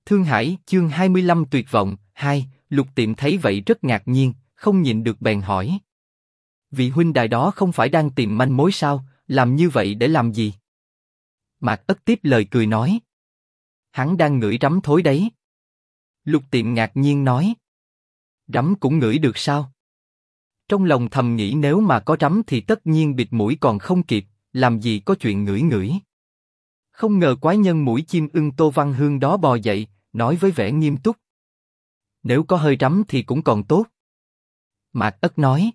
Thương Hải, chương 25 tuyệt vọng, 2, Lục Tiệm thấy vậy rất ngạc nhiên, không nhịn được bèn hỏi. Vị huynh đài đó không phải đang tìm manh mối sao, làm như vậy để làm gì? Mạc Ất tiếp lời cười nói. Hắn đang ngửi rắm thối đấy. Lục Tiệm ngạc nhiên nói. Rắm cũng ngửi được sao? Trong lòng thầm nghĩ nếu mà có rắm thì tất nhiên bịt mũi còn không kịp, làm gì có chuyện ngửi ngửi. Không ngờ quái nhân mũi chim ưng Tô Văn Hương đó bò dậy, nói với vẻ nghiêm túc. Nếu có hơi rắm thì cũng còn tốt. Mạc Ất nói.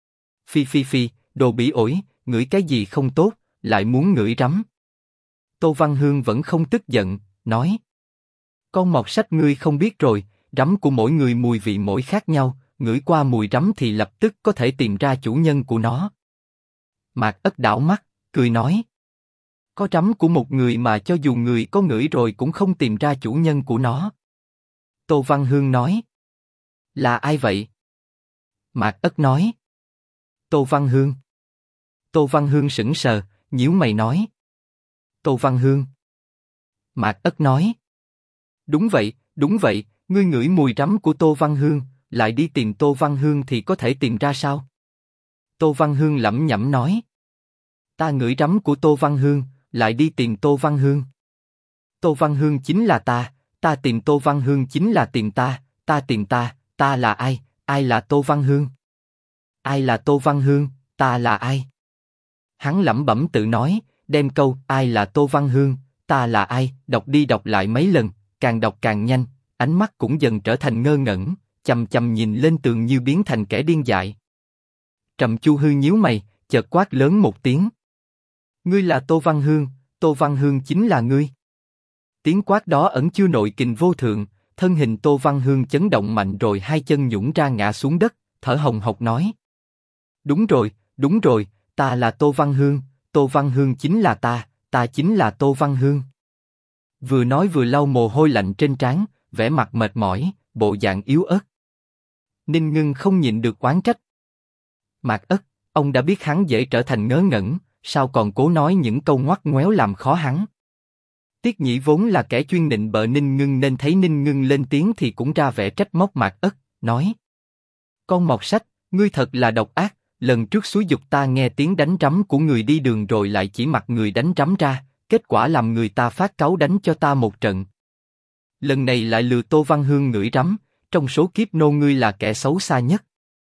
Phi, đồ bỉ ổi, ngửi cái gì không tốt, lại muốn ngửi rắm. Tô Văn Hương vẫn không tức giận, nói. Con mọt sách ngươi không biết rồi, rắm của mỗi người mùi vị mỗi khác nhau, ngửi qua mùi rắm thì lập tức có thể tìm ra chủ nhân của nó. Mạc Ất đảo mắt, cười nói. Có rắm của một người mà cho dù người có ngửi rồi cũng không tìm ra chủ nhân của nó. Tô Văn Hương nói. Là ai vậy? Mạc Ất nói. Tô Văn Hương. Tô Văn Hương sững sờ, nhíu mày nói. Tô Văn Hương. Mạc Ất nói. Đúng vậy, ngươi ngửi mùi rắm của Tô Văn Hương, lại đi tìm Tô Văn Hương thì có thể tìm ra sao? Tô Văn Hương lẩm nhẩm nói. Ta ngửi rắm của Tô Văn Hương, lại đi tìm Tô Văn Hương. Tô Văn Hương chính là ta tìm Tô Văn Hương chính là tìm ta tìm ta là ai, ai là Tô Văn Hương? Ai là Tô Văn Hương, ta là ai? Hắn lẩm bẩm tự nói, đem câu ai là Tô Văn Hương, ta là ai, đọc đi đọc lại mấy lần, càng đọc càng nhanh, ánh mắt cũng dần trở thành ngơ ngẩn, chằm chằm nhìn lên tường như biến thành kẻ điên dại. Trầm Chu Hư nhíu mày, chợt quát lớn một tiếng. Ngươi là Tô Văn Hương chính là ngươi. Tiếng quát đó ẩn chứa nội kình vô thượng, thân hình Tô Văn Hương chấn động mạnh rồi hai chân nhũn ra ngã xuống đất, thở hồng hộc nói. Đúng rồi, ta là Tô Văn Hương chính là ta chính là Tô Văn Hương. Vừa nói vừa lau mồ hôi lạnh trên trán, vẻ mặt mệt mỏi, bộ dạng yếu ớt. Ninh Ngưng không nhịn được oán trách. Mạc Ất, ông đã biết hắn dễ trở thành ngớ ngẩn, sao còn cố nói những câu ngoắt ngoéo làm khó hắn? Tiết Nhĩ vốn là kẻ chuyên nịnh bợ Ninh Ngưng nên thấy Ninh Ngưng lên tiếng thì cũng ra vẻ trách móc Mạc Ất, nói: Con mọt sách, ngươi thật là độc ác. Lần trước xúi giục ta nghe tiếng đánh trắm của người đi đường rồi lại chỉ mặc người đánh trắm ra, kết quả làm người ta phát cáu đánh cho ta một trận. Lần này lại lừa Tô Văn Hương ngửi rắm, trong số kiếp nô ngươi là kẻ xấu xa nhất.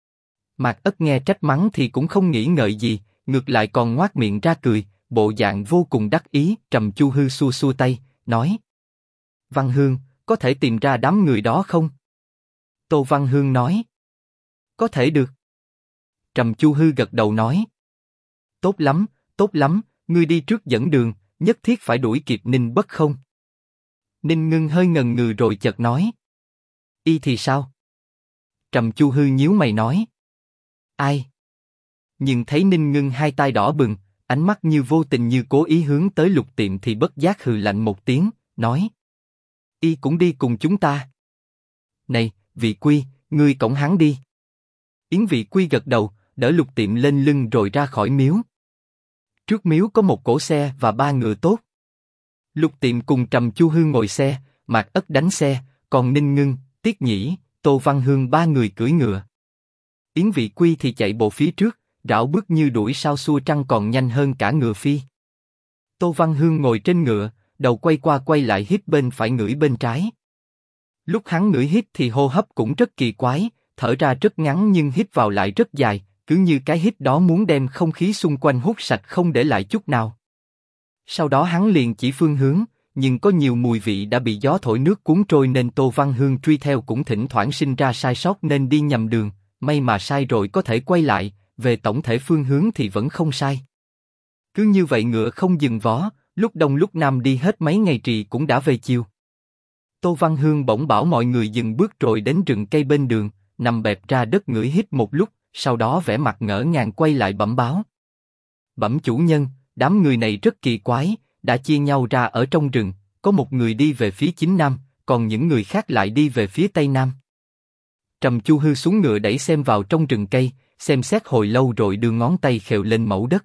Mạc Ất nghe trách mắng thì cũng không nghĩ ngợi gì, ngược lại còn ngoác miệng ra cười, bộ dạng vô cùng đắc ý. Trầm Chu Hư xua xua tay, nói: Văn Hương, có thể tìm ra đám người đó không? Tô Văn Hương nói: Có thể được. Trầm Chu Hư gật đầu nói: Tốt lắm, ngươi đi trước dẫn đường, nhất thiết phải đuổi kịp Ninh Bất không? Ninh Ngưng hơi ngần ngừ rồi chợt nói: Y thì sao? Trầm Chu Hư nhíu mày nói: Ai? Nhưng thấy Ninh Ngưng hai tay đỏ bừng, ánh mắt như vô tình như cố ý hướng tới Lục Tiệm thì bất giác hừ lạnh một tiếng, nói: Y cũng đi cùng chúng ta. Này, Vị Quy, ngươi cõng hắn đi. Yến Vị Quy gật đầu, đỡ Lục Tiệm lên lưng rồi ra khỏi miếu. Trước miếu có một cỗ xe và 3 ngựa tốt. Lục Tiệm cùng Trầm Chu Hư ngồi xe, Mạc Ất đánh xe, còn Ninh Ngưng, Tiết Nhĩ, Tô Văn Hương 3 người cưỡi ngựa. Yến Vị Quy thì chạy bộ phía trước, rảo bước như đuổi sao xua trăng còn nhanh hơn cả ngựa phi. Tô Văn Hương ngồi trên ngựa, đầu quay qua quay lại hít bên phải ngửi bên trái. Lúc hắn ngửi hít thì hô hấp cũng rất kỳ quái, thở ra rất ngắn nhưng hít vào lại rất dài, cứ như cái hít đó muốn đem không khí xung quanh hút sạch không để lại chút nào. Sau đó hắn liền chỉ phương hướng, nhưng có nhiều mùi vị đã bị gió thổi nước cuốn trôi nên Tô Văn Hương truy theo cũng thỉnh thoảng sinh ra sai sót nên đi nhầm đường, may mà sai rồi có thể quay lại, về tổng thể phương hướng thì vẫn không sai. Cứ như vậy ngựa không dừng vó, lúc đông lúc nam đi hết mấy ngày trì cũng đã về chiều. Tô Văn Hương bỗng bảo mọi người dừng bước rồi đến rừng cây bên đường, nằm bẹp ra đất ngửi hít một lúc, sau đó vẻ mặt ngỡ ngàng quay lại bẩm báo: Bẩm chủ nhân, đám người này rất kỳ quái, đã chia nhau ra ở trong rừng, có một người đi về phía chính nam, còn những người khác lại đi về phía tây nam. Trầm Chu Hư xuống ngựa đẩy xem vào trong rừng cây, xem xét hồi lâu rồi đưa ngón tay khều lên mẩu đất.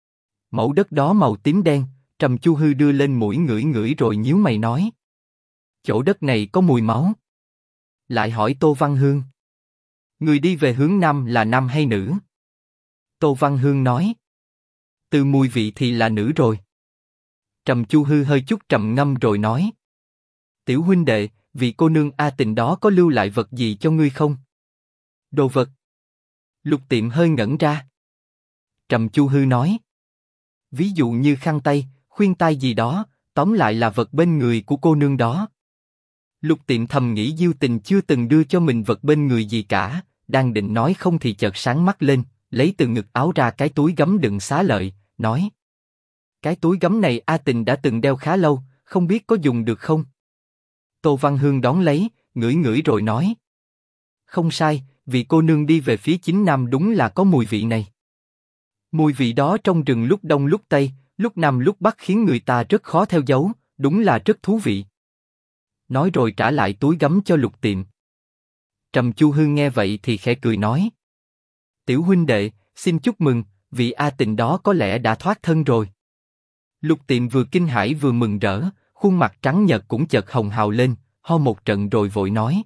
Mẩu đất đó màu tím đen, Trầm Chu Hư đưa lên mũi ngửi ngửi rồi nhíu mày nói: Chỗ đất này có mùi máu. Lại hỏi Tô Văn Hương. Người đi về hướng nam là nam hay nữ? Tô Văn Hương nói. Từ mùi vị thì là nữ rồi. Trầm Chu Hư hơi chút trầm ngâm rồi nói. Tiểu huynh đệ, vị cô nương A Tình đó có lưu lại vật gì cho ngươi không? Đồ vật. Lục Tiệm hơi ngẩn ra. Trầm Chu Hư nói. Ví dụ như khăn tay, khuyên tai gì đó, tóm lại là vật bên người của cô nương đó. Lục Tiệm thầm nghĩ Diêu Tình chưa từng đưa cho mình vật bên người gì cả, đang định nói không thì chợt sáng mắt lên, lấy từ ngực áo ra cái túi gấm đựng xá lợi, nói. Cái túi gấm này A Tình đã từng đeo khá lâu, không biết có dùng được không? Tô Văn Hương đón lấy, ngửi ngửi rồi nói. Không sai, vị cô nương đi về phía chính nam đúng là có mùi vị này. Mùi vị đó trong rừng lúc đông lúc tây, lúc nam lúc bắc khiến người ta rất khó theo dấu, đúng là rất thú vị. Nói rồi trả lại túi gấm cho Lục Tiệm. Trầm Chu Hư nghe vậy thì khẽ cười nói. Tiểu huynh đệ, xin chúc mừng, vị A Tình đó có lẽ đã thoát thân rồi. Lục Tiệm vừa kinh hãi vừa mừng rỡ, khuôn mặt trắng nhợt cũng chợt hồng hào lên, ho một trận rồi vội nói.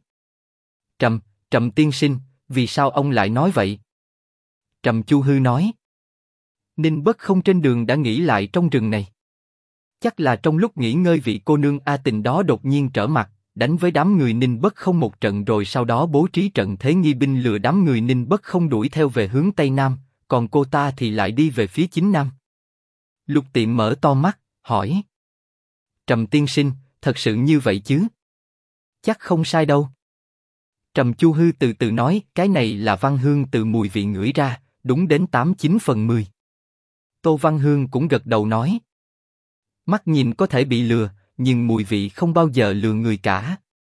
Trầm tiên sinh, vì sao ông lại nói vậy? Trầm Chu Hư nói. Ninh Bất Không trên đường đã nghỉ lại trong rừng này. Chắc là trong lúc nghỉ ngơi vị cô nương A Tình đó đột nhiên trở mặt, đánh với đám người Ninh Bất Không một trận rồi sau đó bố trí trận thế nghi binh lừa đám người Ninh Bất Không đuổi theo về hướng Tây Nam, còn cô ta thì lại đi về phía chính Nam. Lục Tiệm mở to mắt, hỏi. Trầm tiên sinh, thật sự như vậy chứ? Chắc không sai đâu. Trầm Chu Hư từ từ nói, cái này là Văn Hương từ mùi vị ngửi ra, đúng đến 89/10. Tô Văn Hương cũng gật đầu nói. Mắt nhìn có thể bị lừa, nhưng mùi vị không bao giờ lừa người cả.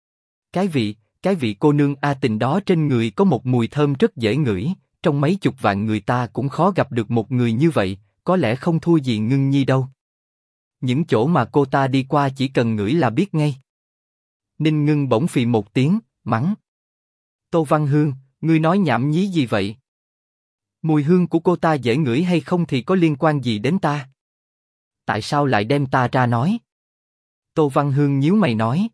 Cái vị cô nương A Tình đó trên người có một mùi thơm rất dễ ngửi, trong mấy chục vạn người ta cũng khó gặp được một người như vậy, có lẽ không thua gì Ngưng Nhi đâu. Những chỗ mà cô ta đi qua chỉ cần ngửi là biết ngay. Ninh Ngưng bỗng phì một tiếng, mắng. Tô Văn Hương, ngươi nói nhảm nhí gì vậy? Mùi hương của cô ta dễ ngửi hay không thì có liên quan gì đến ta? Tại sao lại đem ta ra nói? Tô Văn Hương nhíu mày nói.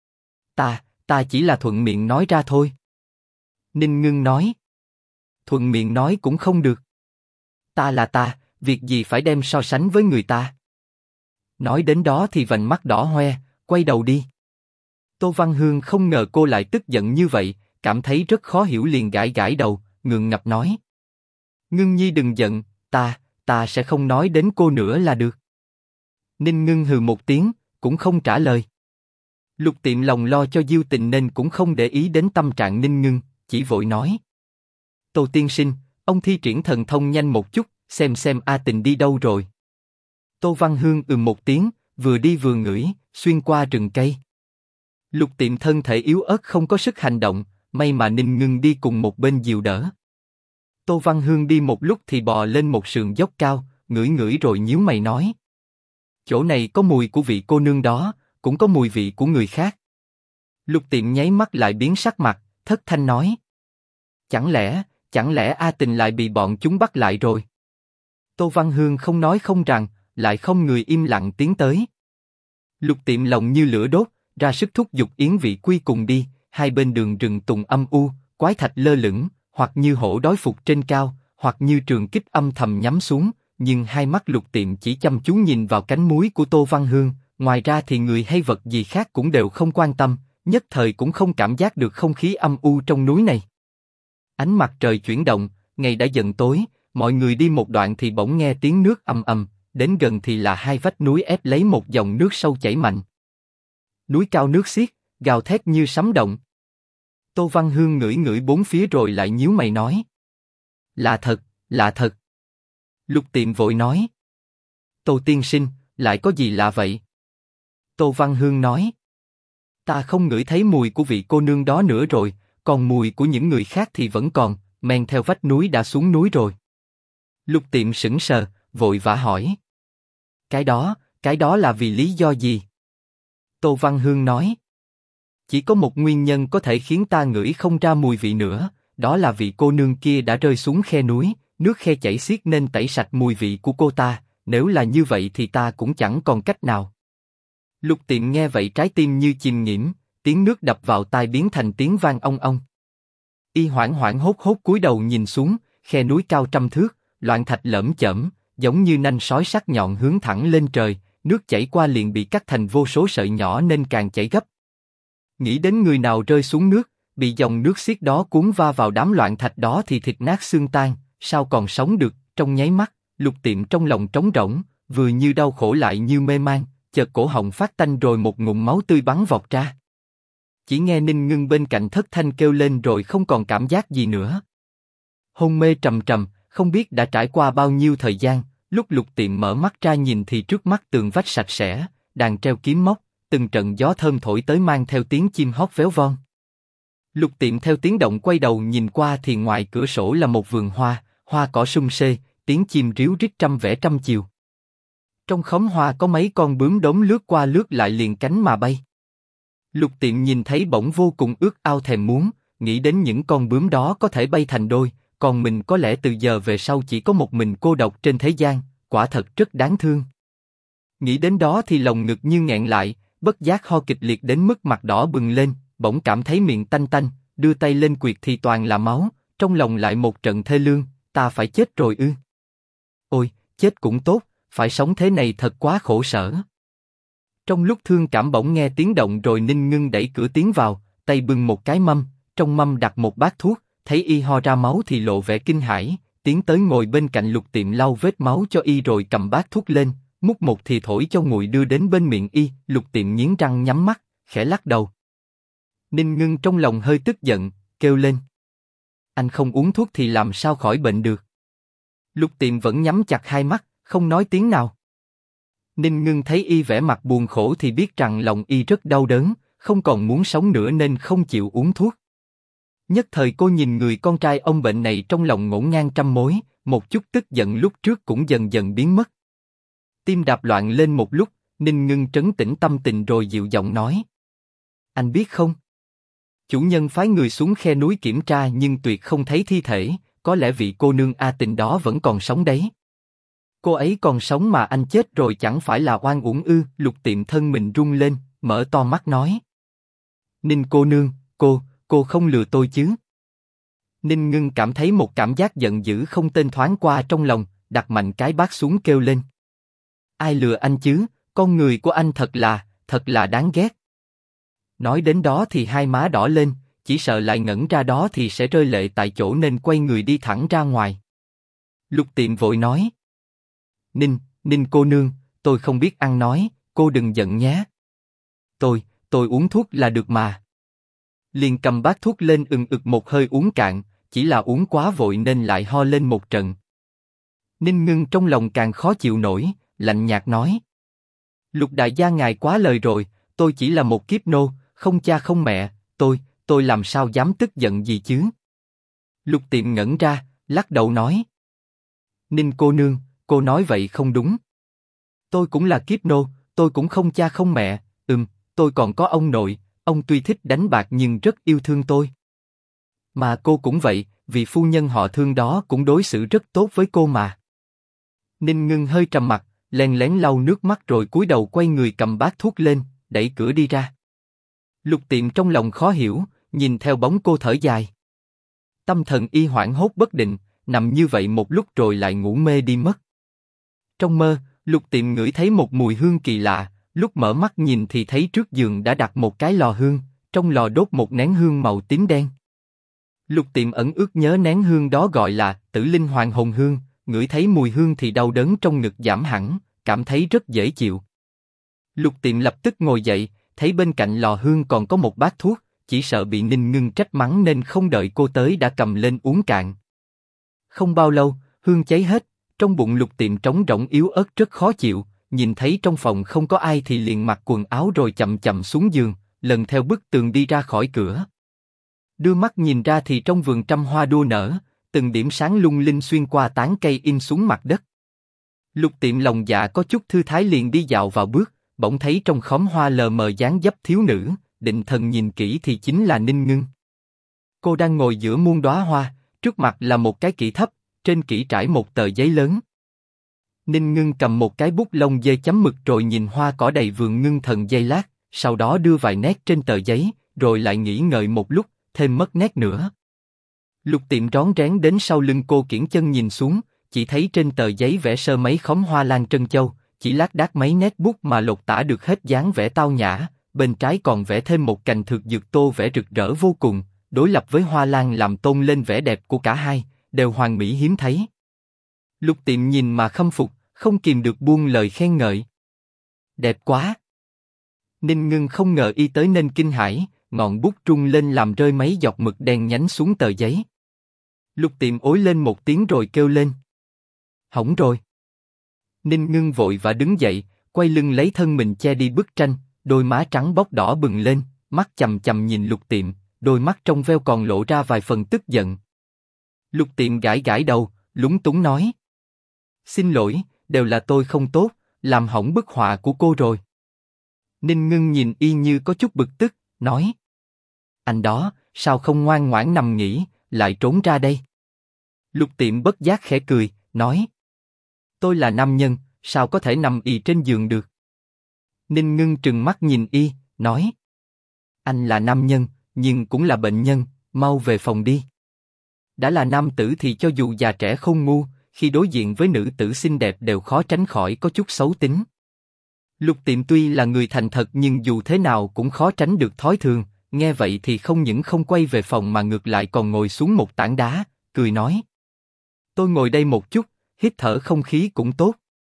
Ta chỉ là thuận miệng nói ra thôi. Ninh Ngưng nói. Thuận miệng nói cũng không được. Ta là ta, việc gì phải đem so sánh với người ta? Nói đến đó thì vành mắt đỏ hoe, quay đầu đi. Tô Văn Hương không ngờ cô lại tức giận như vậy, cảm thấy rất khó hiểu liền gãi gãi đầu, ngượng ngập nói. Ngưng Nhi đừng giận, ta sẽ không nói đến cô nữa là được. Ninh Ngưng hừ một tiếng, cũng không trả lời. Lục Tiệm lòng lo cho Diêu Tình nên cũng không để ý đến tâm trạng Ninh Ngưng, chỉ vội nói. Tô tiên sinh, ông thi triển thần thông nhanh một chút, xem A Tình đi đâu rồi. Tô Văn Hương một tiếng, vừa đi vừa ngửi, xuyên qua rừng cây. Lục Tiệm thân thể yếu ớt không có sức hành động, may mà Ninh Ngưng đi cùng một bên dìu đỡ. Tô Văn Hương đi một lúc thì bò lên một sườn dốc cao, ngửi ngửi rồi nhíu mày nói. Chỗ này có mùi của vị cô nương đó, cũng có mùi vị của người khác. Lục Tiệm nháy mắt lại biến sắc mặt, thất thanh nói. Chẳng lẽ A Tình lại bị bọn chúng bắt lại rồi? Tô Văn Hương không nói không rằng, lại không người im lặng tiến tới. Lục Tiệm lòng như lửa đốt, ra sức thúc giục Yến Vị Quy cùng đi, hai bên đường rừng tùng âm u, quái thạch lơ lửng, hoặc như hổ đói phục trên cao, hoặc như trường kích âm thầm nhắm xuống, nhưng hai mắt Lục Tiệm chỉ chăm chú nhìn vào cánh múi của Tô Văn Hương, ngoài ra thì người hay vật gì khác cũng đều không quan tâm, nhất thời cũng không cảm giác được không khí âm u trong núi này. Ánh mặt trời chuyển động, ngày đã dần tối, mọi người đi một đoạn thì bỗng nghe tiếng nước ầm ầm, đến gần thì là hai vách núi ép lấy một dòng nước sâu chảy mạnh. Núi cao nước xiết, gào thét như sấm động. Tô Văn Hương ngửi ngửi bốn phía rồi lại nhíu mày nói. Lạ thật. Lục Tiệm vội nói. Tô tiên sinh, lại có gì lạ vậy? Tô Văn Hương nói. Ta không ngửi thấy mùi của vị cô nương đó nữa rồi, còn mùi của những người khác thì vẫn còn, men theo vách núi đã xuống núi rồi. Lục Tiệm sững sờ, vội vã hỏi. Cái đó là vì lý do gì? Tô Văn Hương nói. Chỉ có một nguyên nhân có thể khiến ta ngửi không ra mùi vị nữa, đó là vị cô nương kia đã rơi xuống khe núi, nước khe chảy xiết nên tẩy sạch mùi vị của cô ta, nếu là như vậy thì ta cũng chẳng còn cách nào. Lục Tiệm nghe vậy trái tim như chìm nghiễm, tiếng nước đập vào tai biến thành tiếng vang ong ong. Y hoảng hoảng hốt hốt cúi đầu nhìn xuống, khe núi cao trăm thước, loạn thạch lởm chởm, giống như nanh sói sắc nhọn hướng thẳng lên trời, nước chảy qua liền bị cắt thành vô số sợi nhỏ nên càng chảy gấp. Nghĩ đến người nào rơi xuống nước, bị dòng nước xiết đó cuốn va vào đám loạn thạch đó thì thịt nát xương tan, sao còn sống được? Trong nháy mắt, Lục Tiệm trong lòng trống rỗng, vừa như đau khổ lại như mê man, chợt cổ họng phát tanh rồi một ngụm máu tươi bắn vọt ra. Chỉ nghe Ninh Ngưng bên cạnh thất thanh kêu lên rồi không còn cảm giác gì nữa. Hôn mê trầm trầm, không biết đã trải qua bao nhiêu thời gian, lúc Lục Tiệm mở mắt ra nhìn thì trước mắt tường vách sạch sẽ, đàn treo kiếm móc, từng trận gió thơm thổi tới mang theo tiếng chim hót véo von. Lục Tiệm theo tiếng động quay đầu nhìn qua thì ngoài cửa sổ là một vườn hoa, hoa cỏ sum xê, tiếng chim ríu rít trăm vẻ trăm chiều. Trong khóm hoa có mấy con bướm đốm lướt qua lướt lại liền cánh mà bay. Lục Tiệm nhìn thấy bỗng vô cùng ước ao thèm muốn, nghĩ đến những con bướm đó có thể bay thành đôi, còn mình có lẽ từ giờ về sau chỉ có một mình cô độc trên thế gian, quả thật rất đáng thương. Nghĩ đến đó thì lồng ngực như nghẹn lại, bất giác ho kịch liệt đến mức mặt đỏ bừng lên, bỗng cảm thấy miệng tanh tanh, đưa tay lên quệt thì toàn là máu, trong lòng lại một trận thê lương, ta phải chết rồi ư? Ôi, chết cũng tốt, phải sống thế này thật quá khổ sở. Trong lúc thương cảm bỗng nghe tiếng động rồi Ninh Ngưng đẩy cửa tiến vào, tay bưng một cái mâm, trong mâm đặt một bát thuốc, thấy y ho ra máu thì lộ vẻ kinh hãi, tiến tới ngồi bên cạnh Lục Tiệm lau vết máu cho y rồi cầm bát thuốc lên, múc một thì thổi cho nguội đưa đến bên miệng y. Lục Tiệm nghiến răng nhắm mắt, khẽ lắc đầu. Ninh Ngưng trong lòng hơi tức giận, kêu lên: anh không uống thuốc thì làm sao khỏi bệnh được? Lục Tiệm vẫn nhắm chặt hai mắt, không nói tiếng nào. Ninh Ngưng thấy y vẻ mặt buồn khổ thì biết rằng lòng y rất đau đớn, không còn muốn sống nữa nên không chịu uống thuốc. Nhất thời cô nhìn người con trai ông bệnh này trong lòng ngổn ngang trăm mối, một chút tức giận lúc trước cũng dần dần biến mất. Tim đập loạn lên một lúc, Ninh Ngưng trấn tĩnh tâm tình rồi dịu giọng nói: anh biết không? Chủ nhân phái người xuống khe núi kiểm tra nhưng tuyệt không thấy thi thể, có lẽ vị cô nương A Tình đó vẫn còn sống đấy. Cô ấy còn sống mà anh chết rồi chẳng phải là oan uổng ư? Lục Tiệm thân mình rung lên, mở to mắt nói: Ninh cô nương, cô không lừa tôi chứ? Ninh Ngưng cảm thấy một cảm giác giận dữ không tên thoáng qua trong lòng, đặt mạnh cái bát xuống kêu lên: ai lừa anh chứ? Con người của anh thật là đáng ghét. Nói đến đó thì hai má đỏ lên, chỉ sợ lại ngẩn ra đó thì sẽ rơi lệ tại chỗ nên quay người đi thẳng ra ngoài. Lục Tiệm vội nói: Ninh cô nương, tôi không biết ăn nói, cô đừng giận nhé. Tôi uống thuốc là được mà. Liền cầm bát thuốc lên ực một hơi uống cạn, chỉ là uống quá vội nên lại ho lên một trận. Ninh Ngưng trong lòng càng khó chịu nổi, lạnh nhạt nói: Lục đại gia ngài quá lời rồi, tôi chỉ là một kiếp nô, không cha không mẹ, tôi làm sao dám tức giận gì chứ? Lục Tiệm ngẩn ra, lắc đầu nói: Ninh cô nương, cô nói vậy không đúng. Tôi cũng là kiếp nô, tôi cũng không cha không mẹ, tôi còn có ông nội, ông tuy thích đánh bạc nhưng rất yêu thương tôi. Mà cô cũng vậy, vì phu nhân họ Thương đó cũng đối xử rất tốt với cô mà. Ninh Ngưng hơi trầm mặt, len lén lau nước mắt rồi cúi đầu quay người cầm bát thuốc lên, đẩy cửa đi ra. Lục Tiệm trong lòng khó hiểu, nhìn theo bóng cô thở dài. Tâm thần y hoảng hốt bất định, nằm như vậy một lúc rồi lại ngủ mê đi mất. Trong mơ, Lục Tiệm ngửi thấy một mùi hương kỳ lạ, lúc mở mắt nhìn thì thấy trước giường đã đặt một cái lò hương, trong lò đốt một nén hương màu tím đen. Lục Tiệm ẩn ước nhớ nén hương đó gọi là Tử Linh Hoàng Hồn Hương, ngửi thấy mùi hương thì đau đớn trong ngực giảm hẳn, cảm thấy rất dễ chịu. Lục Tiệm lập tức ngồi dậy, thấy bên cạnh lò hương còn có một bát thuốc, chỉ sợ bị Ninh Ngưng trách mắng nên không đợi cô tới đã cầm lên uống cạn. Không bao lâu, hương cháy hết, trong bụng Lục Tiệm trống rỗng yếu ớt rất khó chịu, nhìn thấy trong phòng không có ai thì liền mặc quần áo rồi chậm chậm xuống giường, lần theo bức tường đi ra khỏi cửa. Đưa mắt nhìn ra thì trong vườn trăm hoa đua nở, từng điểm sáng lung linh xuyên qua tán cây in xuống mặt đất. Lục Tiệm lòng dạ có chút thư thái liền đi dạo vào bước, bỗng thấy trong khóm hoa lờ mờ dáng dấp thiếu nữ, định thần nhìn kỹ thì chính là Ninh Ngưng. Cô đang ngồi giữa muôn đóa hoa, trước mặt là một cái kỷ thấp, trên kỷ trải một tờ giấy lớn. Ninh Ngưng cầm một cái bút lông dê chấm mực rồi nhìn hoa cỏ đầy vườn ngưng thần giây lát, sau đó đưa vài nét trên tờ giấy, rồi lại nghĩ ngợi một lúc, thêm mất nét nữa. Lục Tiệm rón rén đến sau lưng cô kiễng chân nhìn xuống, chỉ thấy trên tờ giấy vẽ sơ mấy khóm hoa lan trân châu, chỉ lác đác mấy nét bút mà lột tả được hết dáng vẻ tao nhã, bên trái còn vẽ thêm một cành thực dược tô vẽ rực rỡ vô cùng, đối lập với hoa lan làm tôn lên vẻ đẹp của cả hai, đều hoàn mỹ hiếm thấy. Lục Tiệm nhìn mà khâm phục, không kìm được buông lời khen ngợi. Đẹp quá! Ninh Ngưng không ngờ y tới nên kinh hãi, ngọn bút rung lên làm rơi mấy giọt mực đen nhánh xuống tờ giấy. Lục Tiệm ối lên một tiếng rồi kêu lên. Hỏng rồi! Ninh Ngưng vội và đứng dậy, quay lưng lấy thân mình che đi bức tranh, đôi má trắng bóc đỏ bừng lên, mắt chằm chằm nhìn Lục Tiệm, đôi mắt trong veo còn lộ ra vài phần tức giận. Lục Tiệm gãi gãi đầu, lúng túng nói. Xin lỗi, đều là tôi không tốt, làm hỏng bức họa của cô rồi. Ninh Ngưng nhìn y như có chút bực tức, nói. Anh đó, sao không ngoan ngoãn nằm nghỉ, lại trốn ra đây? Lục Tiệm bất giác khẽ cười, nói. Tôi là nam nhân, sao có thể nằm ì trên giường được? Ninh Ngưng trừng mắt nhìn y, nói. Anh là nam nhân, nhưng cũng là bệnh nhân, mau về phòng đi. Đã là nam tử thì cho dù già trẻ khôn ngu, khi đối diện với nữ tử xinh đẹp đều khó tránh khỏi có chút xấu tính. Lục Tiệm tuy là người thành thật nhưng dù thế nào cũng khó tránh được thói thường, nghe vậy thì không những không quay về phòng mà ngược lại còn ngồi xuống một tảng đá, cười nói. Tôi ngồi đây một chút, hít thở không khí cũng tốt.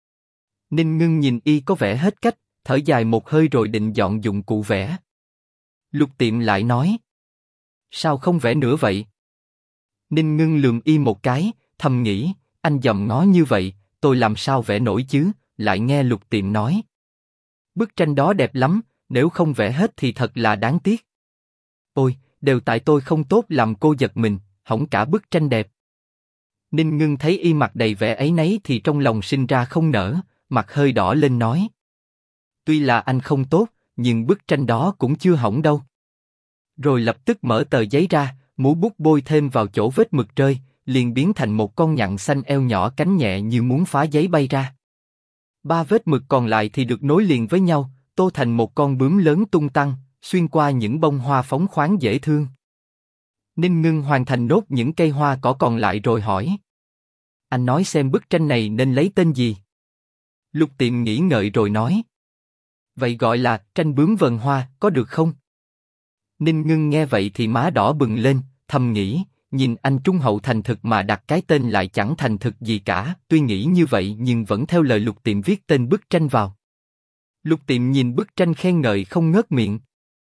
Ninh Ngưng nhìn y có vẻ hết cách, thở dài một hơi rồi định dọn dụng cụ vẽ. Lục Tiệm lại nói. Sao không vẽ nữa vậy? Ninh Ngưng lườm y một cái, thầm nghĩ, anh dòm ngó như vậy, tôi làm sao vẽ nổi chứ, lại nghe Lục Tiệm nói. Bức tranh đó đẹp lắm, nếu không vẽ hết thì thật là đáng tiếc. Ôi, đều tại tôi không tốt làm cô giật mình, hỏng cả bức tranh đẹp. Ninh Ngưng thấy y mặt đầy vẻ áy náy thì trong lòng sinh ra không nỡ, mặt hơi đỏ lên nói. Tuy là anh không tốt, nhưng bức tranh đó cũng chưa hỏng đâu. Rồi lập tức mở tờ giấy ra, múa bút bôi thêm vào chỗ vết mực rơi, liền biến thành một con nhạn xanh eo nhỏ cánh nhẹ như muốn phá giấy bay ra. 3 vết mực còn lại thì được nối liền với nhau, tô thành một con bướm lớn tung tăng, xuyên qua những bông hoa phóng khoáng dễ thương. Ninh Ngưng hoàn thành nốt những cây hoa cỏ còn lại rồi hỏi. Anh nói xem bức tranh này nên lấy tên gì? Lục Tiệm nghĩ ngợi rồi nói. Vậy gọi là tranh bướm vần hoa, có được không? Ninh Ngưng nghe vậy thì má đỏ bừng lên, thầm nghĩ, nhìn anh trung hậu thành thực mà đặt cái tên lại chẳng thành thực gì cả. Tuy nghĩ như vậy nhưng vẫn theo lời Lục Tiệm viết tên bức tranh vào. Lục Tiệm nhìn bức tranh khen ngợi không ngớt miệng.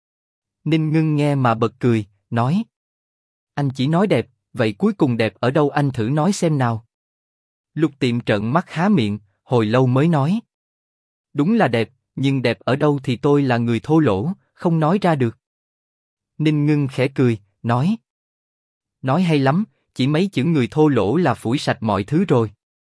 Ninh Ngưng nghe mà bật cười, nói. Anh chỉ nói đẹp, vậy cuối cùng đẹp ở đâu anh thử nói xem nào. Lục Tiệm trợn mắt há miệng, hồi lâu mới nói. Đúng là đẹp, nhưng đẹp ở đâu thì tôi là người thô lỗ, không nói ra được. Ninh Ngưng khẽ cười, nói. Nói hay lắm, chỉ mấy chữ người thô lỗ là phủi sạch mọi thứ rồi.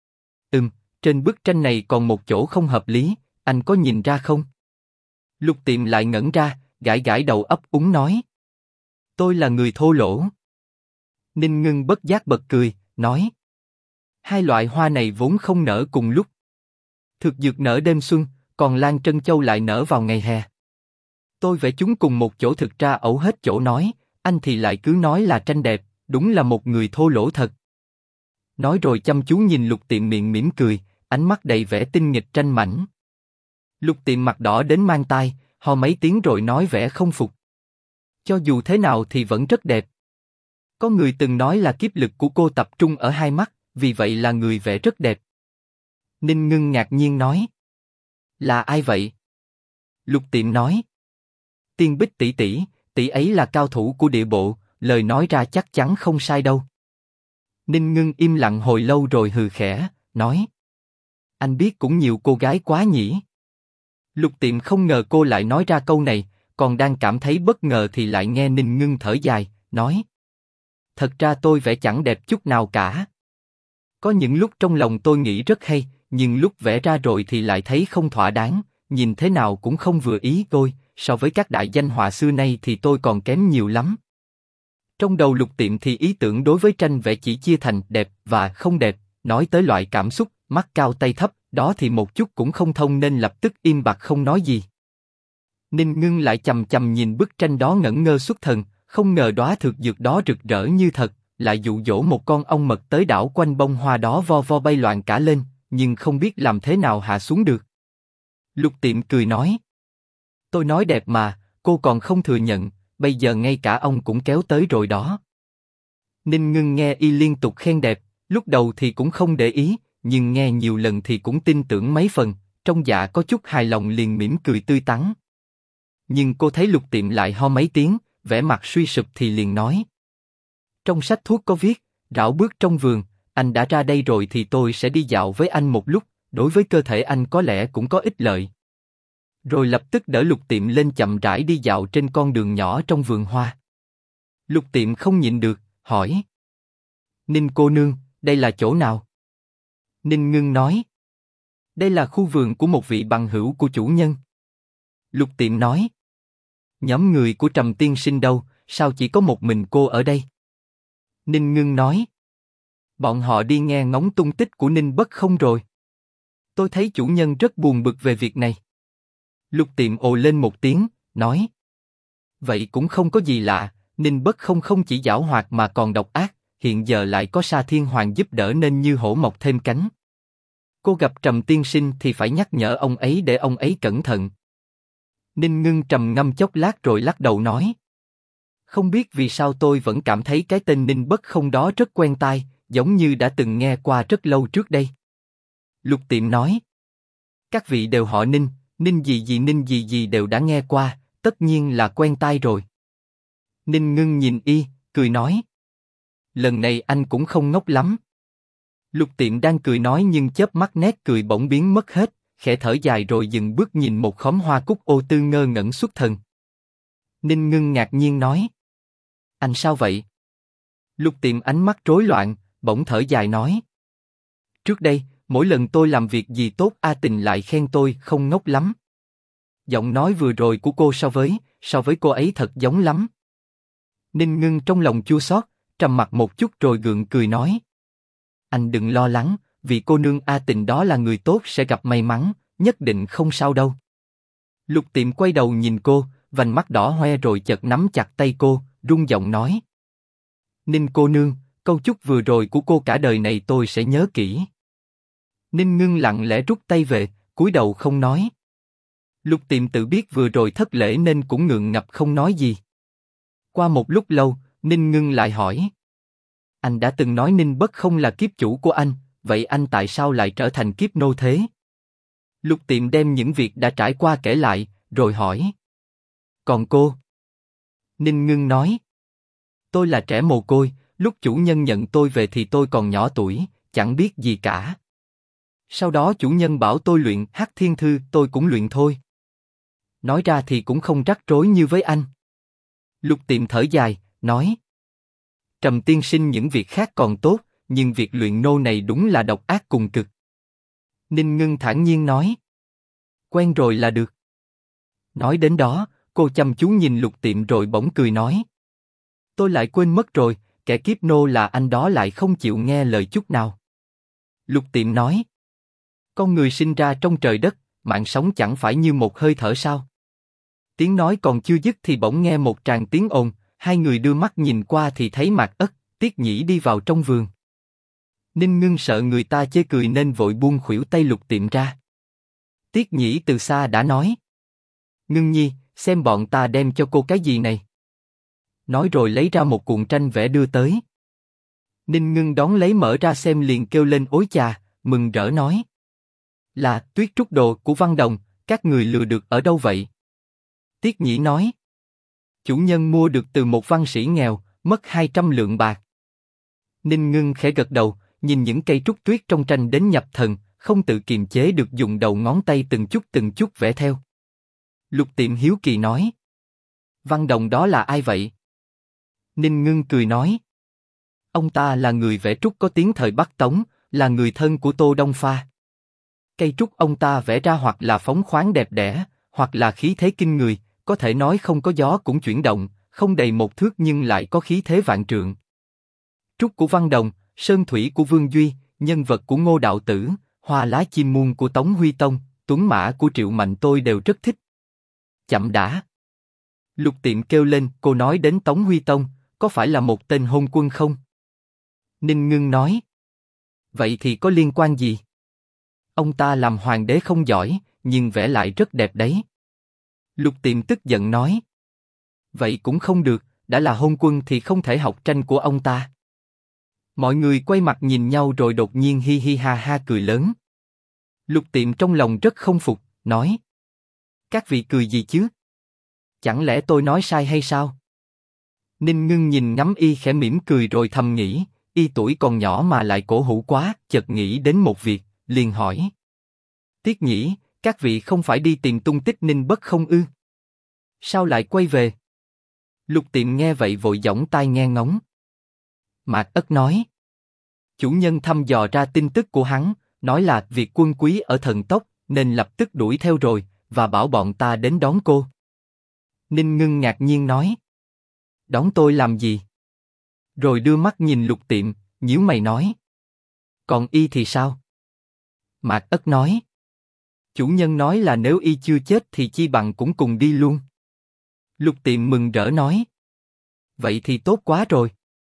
Trên bức tranh này còn một chỗ không hợp lý, anh có nhìn ra không? Lục Tiệm lại ngẩn ra, gãi gãi đầu ấp úng nói. Tôi là người thô lỗ. Ninh Ngưng bất giác bật cười, nói. Hai loại hoa này vốn không nở cùng lúc. Thực dược nở đêm xuân, còn lan trân châu lại nở vào ngày hè. Tôi vẽ chúng cùng một chỗ thực ra ẩu hết chỗ nói, anh thì lại cứ nói là tranh đẹp, đúng là một người thô lỗ thật. Nói rồi chăm chú nhìn Lục Tiệm miệng mỉm cười, ánh mắt đầy vẻ tinh nghịch tranh mảnh. Lục Tiệm mặt đỏ đến mang tai, ho mấy tiếng rồi nói vẻ không phục. Cho dù thế nào thì vẫn rất đẹp. Có người từng nói là kiếp lực của cô tập trung ở hai mắt, vì vậy là người vẽ rất đẹp. Ninh Ngưng ngạc nhiên nói. Là ai vậy? Lục Tiệm nói. Tiên Bích tỷ tỷ, tỷ ấy là cao thủ của địa bộ, lời nói ra chắc chắn không sai đâu. Ninh Ngưng im lặng hồi lâu rồi hừ khẽ, nói. Anh biết cũng nhiều cô gái quá nhỉ. Lục Tiệm không ngờ cô lại nói ra câu này, còn đang cảm thấy bất ngờ thì lại nghe Ninh Ngưng thở dài, nói. Thật ra tôi vẽ chẳng đẹp chút nào cả. Có những lúc trong lòng tôi nghĩ rất hay, nhưng lúc vẽ ra rồi thì lại thấy không thỏa đáng, nhìn thế nào cũng không vừa ý tôi, so với các đại danh họa xưa nay thì tôi còn kém nhiều lắm. Trong đầu Lục Tiệm thì ý tưởng đối với tranh vẽ chỉ chia thành đẹp và không đẹp, nói tới loại cảm xúc, mắt cao tay thấp, đó thì một chút cũng không thông nên lập tức im bặt không nói gì. Ninh Ngưng lại chằm chằm nhìn bức tranh đó ngẩn ngơ xuất thần, không ngờ đóa thực dược đó rực rỡ như thật, lại dụ dỗ một con ong mật tới đảo quanh bông hoa đó vo vo bay loạn cả lên, nhưng không biết làm thế nào hạ xuống được. Lục Tiệm cười nói: tôi nói đẹp mà, cô còn không thừa nhận, bây giờ ngay cả ong cũng kéo tới rồi đó. Ninh Ngưng nghe y liên tục khen đẹp, lúc đầu thì cũng không để ý, nhưng nghe nhiều lần thì cũng tin tưởng mấy phần, trong dạ có chút hài lòng liền mỉm cười tươi tắn. Nhưng cô thấy Lục Tiệm lại ho mấy tiếng, vẻ mặt suy sụp thì liền nói: trong sách thuốc có viết, rảo bước trong vườn, anh đã ra đây rồi thì tôi sẽ đi dạo với anh một lúc, đối với cơ thể anh có lẽ cũng có ích lợi. Rồi lập tức đỡ Lục Tiệm lên chậm rãi đi dạo trên con đường nhỏ trong vườn hoa. Lục Tiệm không nhịn được, hỏi: Ninh cô nương, đây là chỗ nào? Ninh Ngưng nói: đây là khu vườn của một vị bằng hữu của chủ nhân. Lục Tiệm nói: nhóm người của Trầm tiên sinh đâu, sao chỉ có một mình cô ở đây? Ninh Ngưng nói: bọn họ đi nghe ngóng tung tích của Ninh Bất Không rồi. Tôi thấy chủ nhân rất buồn bực về việc này. Lục Tiệm ồ lên một tiếng, nói: vậy cũng không có gì lạ, Ninh Bất Không không chỉ giảo hoạt mà còn độc ác, hiện giờ lại có Sa Thiên Hoàng giúp đỡ nên như hổ mọc thêm cánh. Cô gặp Trầm tiên sinh thì phải nhắc nhở ông ấy để ông ấy cẩn thận. Ninh Ngưng trầm ngâm chốc lát rồi lắc đầu nói: không biết vì sao tôi vẫn cảm thấy cái tên Ninh Bất Không đó rất quen tai, giống như đã từng nghe qua rất lâu trước đây. Lục Tiệm nói: các vị đều họ Ninh, Ninh gì gì đều đã nghe qua, tất nhiên là quen tai rồi. Ninh Ngưng nhìn y, cười nói: lần này anh cũng không ngốc lắm. Lục Tiệm đang cười nói nhưng chớp mắt nét cười bỗng biến mất hết, khẽ thở dài rồi dừng bước nhìn một khóm hoa cúc ô tư ngơ ngẩn xuất thần. Ninh Ngưng ngạc nhiên nói: anh sao vậy? Lục Tiệm ánh mắt rối loạn, bỗng thở dài nói: trước đây, mỗi lần tôi làm việc gì tốt A Tình lại khen tôi không ngốc lắm. Giọng nói vừa rồi của cô so với cô ấy thật giống lắm. Ninh Ngưng trong lòng chua xót, trầm mặc một chút rồi gượng cười nói: anh đừng lo lắng, vì cô nương A Tình đó là người tốt sẽ gặp may mắn, nhất định không sao đâu. Lục Tiệm quay đầu nhìn cô, vành mắt đỏ hoe rồi chợt nắm chặt tay cô, run giọng nói: Ninh cô nương, câu chúc vừa rồi của cô cả đời này tôi sẽ nhớ kỹ. Ninh Ngưng lặng lẽ rút tay về, cúi đầu không nói. Lục Tiệm tự biết vừa rồi thất lễ nên cũng ngượng ngập không nói gì. Qua một lúc lâu, Ninh Ngưng lại hỏi: anh đã từng nói Ninh Bất Không là kiếp chủ của anh, vậy anh tại sao lại trở thành kiếp nô thế? Lục Tiệm đem những việc đã trải qua kể lại, rồi hỏi: còn cô? Ninh Ngưng nói: tôi là trẻ mồ côi, lúc chủ nhân nhận tôi về thì tôi còn nhỏ tuổi, chẳng biết gì cả. Sau đó chủ nhân bảo tôi luyện Hắc Thiên Thư, tôi cũng luyện thôi. Nói ra thì cũng không rắc rối như với anh. Lục Tiệm thở dài, nói: Trầm tiên sinh những việc khác còn tốt, nhưng việc luyện nô này đúng là độc ác cùng cực. Ninh Ngưng thản nhiên nói: quen rồi là được. Nói đến đó, cô chăm chú nhìn Lục Tiệm rồi bỗng cười nói: tôi lại quên mất rồi, kẻ kiếp nô là anh đó lại không chịu nghe lời chút nào. Lục Tiệm nói: con người sinh ra trong trời đất, mạng sống chẳng phải như một hơi thở sao? Tiếng nói còn chưa dứt thì bỗng nghe một tràng tiếng ồn, hai người đưa mắt nhìn qua thì thấy Mạc Ất, Tiết Nhĩ đi vào trong vườn. Ninh Ngưng sợ người ta chê cười nên vội buông khuỷu tay Lục Tiệm ra. Tiết Nhĩ từ xa đã nói: Ngưng nhi, xem bọn ta đem cho cô cái gì này. Nói rồi lấy ra một cuộn tranh vẽ đưa tới. Ninh Ngưng đón lấy mở ra xem liền kêu lên ối chà, mừng rỡ nói: là Tuyết Trúc Đồ của Văn Đồng, các người lừa được ở đâu vậy? Tiết Nhĩ nói: chủ nhân mua được từ một văn sĩ nghèo, mất 200 lượng bạc. Ninh Ngưng khẽ gật đầu, nhìn những cây trúc tuyết trong tranh đến nhập thần, không tự kiềm chế được dùng đầu ngón tay từng chút vẽ theo. Lục Tiệm hiếu kỳ nói: Văn Đồng đó là ai vậy? Ninh Ngưng cười nói: ông ta là người vẽ trúc có tiếng thời Bắc Tống, là người thân của Tô Đông Pha. Cây trúc ông ta vẽ ra hoặc là phóng khoáng đẹp đẽ, hoặc là khí thế kinh người, có thể nói không có gió cũng chuyển động, không đầy một thước nhưng lại có khí thế vạn trượng. Trúc của Văn Đồng, sơn thủy của Vương Duy, nhân vật của Ngô Đạo Tử, Hoa lá chim muôn của Tống Huy Tông, tuấn mã của Triệu Mạnh tôi đều rất thích. Chậm đã. Lục Tiệm kêu lên, cô nói đến Tống Huy Tông, có phải là một tên hôn quân không? Ninh Ngưng nói. Vậy thì có liên quan gì? Ông ta làm hoàng đế không giỏi, nhưng vẽ lại rất đẹp đấy. Lục Tiệm tức giận nói. Vậy cũng không được, đã là hôn quân thì không thể học tranh của ông ta. Mọi người quay mặt nhìn nhau rồi đột nhiên hi hi ha ha cười lớn. Lục Tiệm trong lòng rất không phục, nói. Các vị cười gì chứ? Chẳng lẽ tôi nói sai hay sao? Ninh Ngưng nhìn ngắm y khẽ mỉm cười rồi thầm nghĩ, y tuổi còn nhỏ mà lại cổ hủ quá, chợt nghĩ đến một việc, liền hỏi. Tiết nhĩ, các vị không phải đi tìm tung tích Ninh Bất không ư? Sao lại quay về? Lục Tiệm nghe vậy vội giỏng tai nghe ngóng. Mạc Ất nói. Chủ nhân thăm dò ra tin tức của hắn, nói là việc quân quý ở thần tốc, nên lập tức đuổi theo rồi, và bảo bọn ta đến đón cô. Ninh Ngưng ngạc nhiên nói. Đón tôi làm gì? Rồi đưa mắt nhìn Lục Tiệm, nhíu mày nói. Còn y thì sao? Mạc Ất nói. Chủ nhân nói là nếu y chưa chết thì chi bằng cũng cùng đi luôn. Lục Tiệm mừng rỡ nói. Vậy thì tốt quá rồi.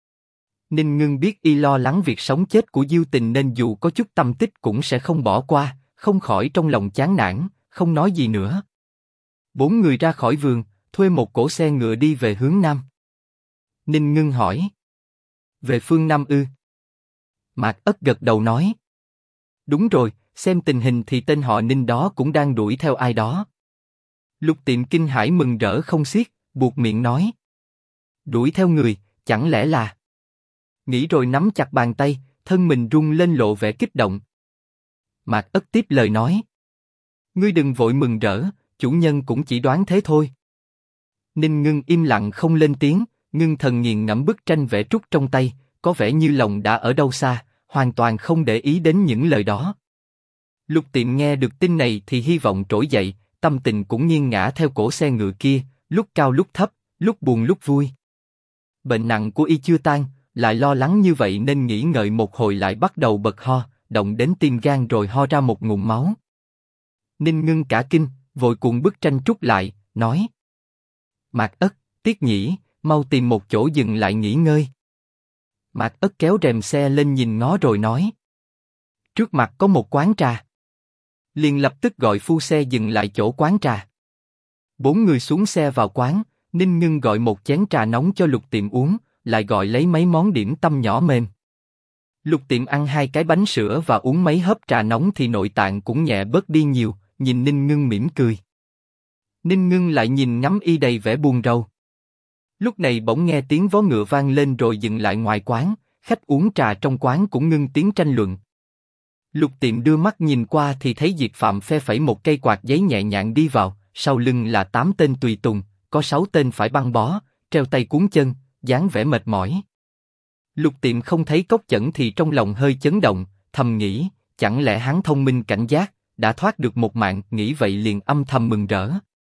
Ninh Ngưng biết y lo lắng việc sống chết của Diêu Tình nên dù có chút tâm tích cũng sẽ không bỏ qua, không khỏi trong lòng chán nản, không nói gì nữa. 4 người ra khỏi vườn, thuê một cỗ xe ngựa đi về hướng nam. Ninh Ngưng hỏi. Về phương Nam ư? Mạc Ất gật đầu nói. Đúng rồi, xem tình hình thì tên họ Ninh đó cũng đang đuổi theo ai đó. Lục Tiệm kinh hãi mừng rỡ không xiết, buột miệng nói. Đuổi theo người, chẳng lẽ là... Nghĩ rồi nắm chặt bàn tay, thân mình rung lên lộ vẻ kích động. Mạc Ất tiếp lời nói. Ngươi đừng vội mừng rỡ, chủ nhân cũng chỉ đoán thế thôi. Ninh Ngưng im lặng không lên tiếng, ngưng thần nghiền ngẫm bức tranh vẽ trúc trong tay, có vẻ như lòng đã ở đâu xa, hoàn toàn không để ý đến những lời đó. Lục Tiệm nghe được tin này thì hy vọng trỗi dậy, tâm tình cũng nghiêng ngả theo cỗ xe ngựa kia, lúc cao lúc thấp, lúc buồn lúc vui. Bệnh nặng của y chưa tan, lại lo lắng như vậy nên nghĩ ngợi một hồi lại bắt đầu bật ho, động đến tim gan rồi ho ra một ngụm máu. Ninh Ngưng cả kinh, vội cuộn bức tranh trúc lại, nói. Mạc Ất, Tiết nhĩ, mau tìm một chỗ dừng lại nghỉ ngơi. Mạc Ất kéo rèm xe lên nhìn ngó rồi nói. Trước mặt có một quán trà. Liền lập tức gọi phu xe dừng lại chỗ quán trà. 4 người xuống xe vào quán, Ninh Ngưng gọi một chén trà nóng cho Lục Tiệm uống, lại gọi lấy mấy món điểm tâm nhỏ mềm. Lục Tiệm ăn 2 cái bánh sữa và uống mấy hớp trà nóng thì nội tạng cũng nhẹ bớt đi nhiều, nhìn Ninh Ngưng mỉm cười. Ninh Ngưng lại nhìn ngắm y đầy vẻ buồn rầu. Lúc này bỗng nghe tiếng vó ngựa vang lên rồi dừng lại ngoài quán, khách uống trà trong quán cũng ngưng tiếng tranh luận. Lục Tiệm đưa mắt nhìn qua thì thấy Diệt Phạm phe phẩy một cây quạt giấy nhẹ nhàng đi vào, sau lưng là 8 tên tùy tùng, có 6 tên phải băng bó, treo tay cuốn chân, dáng vẻ mệt mỏi. Lục Tiệm không thấy Cốc Chẩn thì trong lòng hơi chấn động, thầm nghĩ, chẳng lẽ hắn thông minh cảnh giác, đã thoát được một mạng, nghĩ vậy liền âm thầm mừng rỡ.